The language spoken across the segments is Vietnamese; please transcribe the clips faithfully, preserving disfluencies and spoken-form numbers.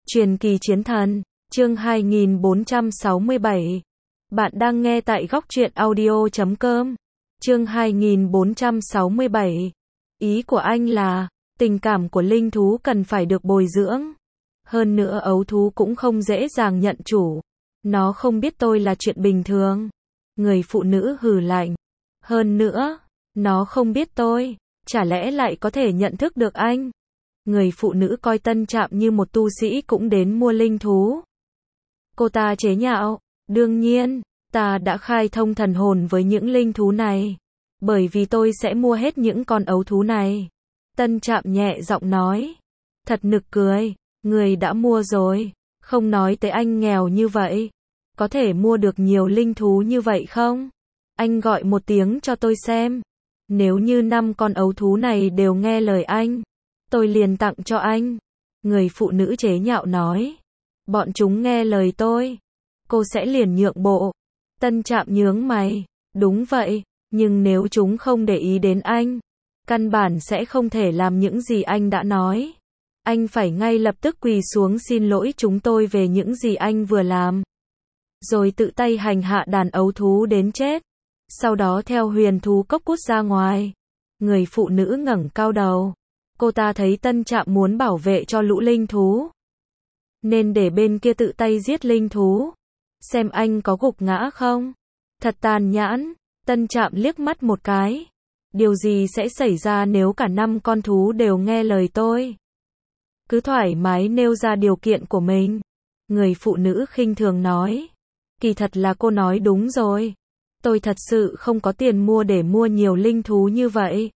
Truyền kỳ chiến thần, chương hai nghìn bốn trăm sáu mươi bảy. Bạn đang nghe tại góc truyện audio chấm com. Chương hai nghìn bốn trăm sáu mươi bảy. Ý của anh là, tình cảm của linh thú cần phải được bồi dưỡng. Hơn nữa ấu thú cũng không dễ dàng nhận chủ. Nó không biết tôi là chuyện bình thường. Người phụ nữ hừ lạnh. Hơn nữa, nó không biết tôi, chả lẽ lại có thể nhận thức được anh? Người phụ nữ coi Tân Trạm như một tu sĩ cũng đến mua linh thú. Cô ta chế nhạo, đương nhiên, ta đã khai thông thần hồn với những linh thú này. Bởi vì tôi sẽ mua hết những con ấu thú này. Tân Trạm nhẹ giọng nói. Thật nực cười, người đã mua rồi, không nói tới anh nghèo như vậy. Có thể mua được nhiều linh thú như vậy không? Anh gọi một tiếng cho tôi xem. Nếu như năm con ấu thú này đều nghe lời anh, tôi liền tặng cho anh. Người phụ nữ chế nhạo nói. Bọn chúng nghe lời tôi, cô sẽ liền nhượng bộ. Tân Trạm nhướng mày. Đúng vậy, nhưng nếu chúng không để ý đến anh, căn bản sẽ không thể làm những gì anh đã nói. Anh phải ngay lập tức quỳ xuống xin lỗi chúng tôi về những gì anh vừa làm. Rồi tự tay hành hạ đàn ấu thú đến chết. Sau đó theo huyền thú cốc cút ra ngoài. Người phụ nữ ngẩng cao đầu. Cô ta thấy Tân Trạm muốn bảo vệ cho lũ linh thú, nên để bên kia tự tay giết linh thú. Xem anh có gục ngã không? Thật tàn nhẫn. Tân Trạm liếc mắt một cái. Điều gì sẽ xảy ra nếu cả năm con thú đều nghe lời tôi? Cứ thoải mái nêu ra điều kiện của mình. Người phụ nữ khinh thường nói. Kỳ thật là cô nói đúng rồi. Tôi thật sự không có tiền mua để mua nhiều linh thú như vậy.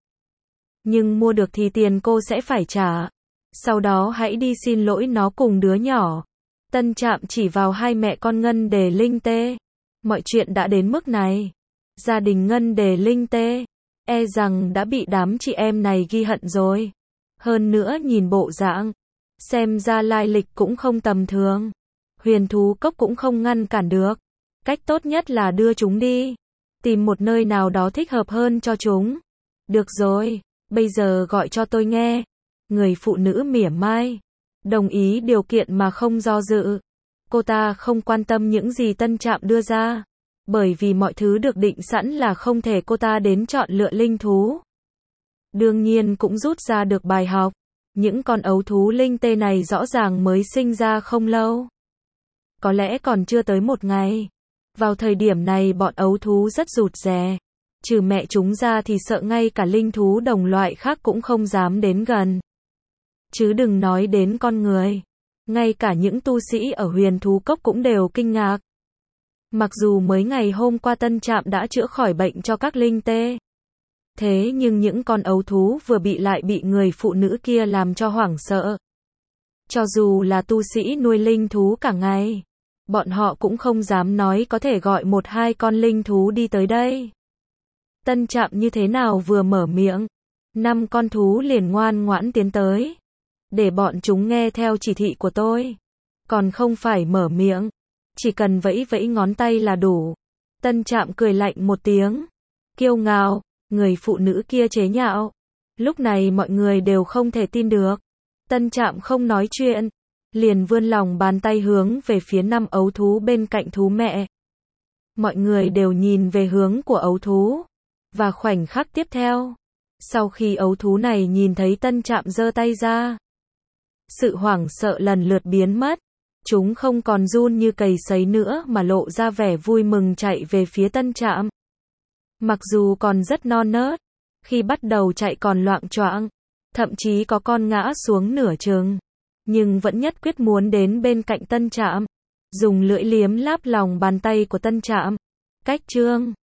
Nhưng mua được thì tiền cô sẽ phải trả. Sau đó hãy đi xin lỗi nó cùng đứa nhỏ. Tân Trạm chỉ vào hai mẹ con Ngân Đề Linh Tê. Mọi chuyện đã đến mức này. Gia đình Ngân Đề Linh Tê e rằng đã bị đám chị em này ghi hận rồi. Hơn nữa nhìn bộ dạng, xem ra lai lịch cũng không tầm thường. Huyền thú cốc cũng không ngăn cản được. Cách tốt nhất là đưa chúng đi. Tìm một nơi nào đó thích hợp hơn cho chúng. Được rồi, bây giờ gọi cho tôi nghe. Người phụ nữ mỉa mai. Đồng ý điều kiện mà không do dự. Cô ta không quan tâm những gì Tân Trạm đưa ra. Bởi vì mọi thứ được định sẵn là không thể cô ta đến chọn lựa linh thú. Đương nhiên cũng rút ra được bài học. Những con ấu thú linh tê này rõ ràng mới sinh ra không lâu. Có lẽ còn chưa tới một ngày. Vào thời điểm này bọn ấu thú rất rụt rè. Trừ mẹ chúng ra thì sợ ngay cả linh thú đồng loại khác cũng không dám đến gần. Chứ đừng nói đến con người. Ngay cả những tu sĩ ở huyền thú cốc cũng đều kinh ngạc. Mặc dù mới ngày hôm qua Tân Trạm đã chữa khỏi bệnh cho các linh tê. Thế nhưng những con ấu thú vừa bị lại bị người phụ nữ kia làm cho hoảng sợ. Cho dù là tu sĩ nuôi linh thú cả ngày, bọn họ cũng không dám nói có thể gọi một hai con linh thú đi tới đây. Tân Trạm như thế nào vừa mở miệng, năm con thú liền ngoan ngoãn tiến tới. Để bọn chúng nghe theo chỉ thị của tôi. Còn không phải mở miệng. Chỉ cần vẫy vẫy ngón tay là đủ. Tân Trạm cười lạnh một tiếng. Kiêu ngạo, người phụ nữ kia chế nhạo. Lúc này mọi người đều không thể tin được. Tân Trạm không nói chuyện. Liền vươn lòng bàn tay hướng về phía năm ấu thú bên cạnh thú mẹ. Mọi người đều nhìn về hướng của ấu thú. Và khoảnh khắc tiếp theo, sau khi ấu thú này nhìn thấy Tân Trạm giơ tay ra, sự hoảng sợ lần lượt biến mất. Chúng không còn run như cầy sấy nữa mà lộ ra vẻ vui mừng chạy về phía Tân Trạm. Mặc dù còn rất non nớt, khi bắt đầu chạy còn loạng choạng, thậm chí có con ngã xuống nửa chừng, nhưng vẫn nhất quyết muốn đến bên cạnh Tân Trạm, dùng lưỡi liếm láp lòng bàn tay của Tân Trạm. Cách chương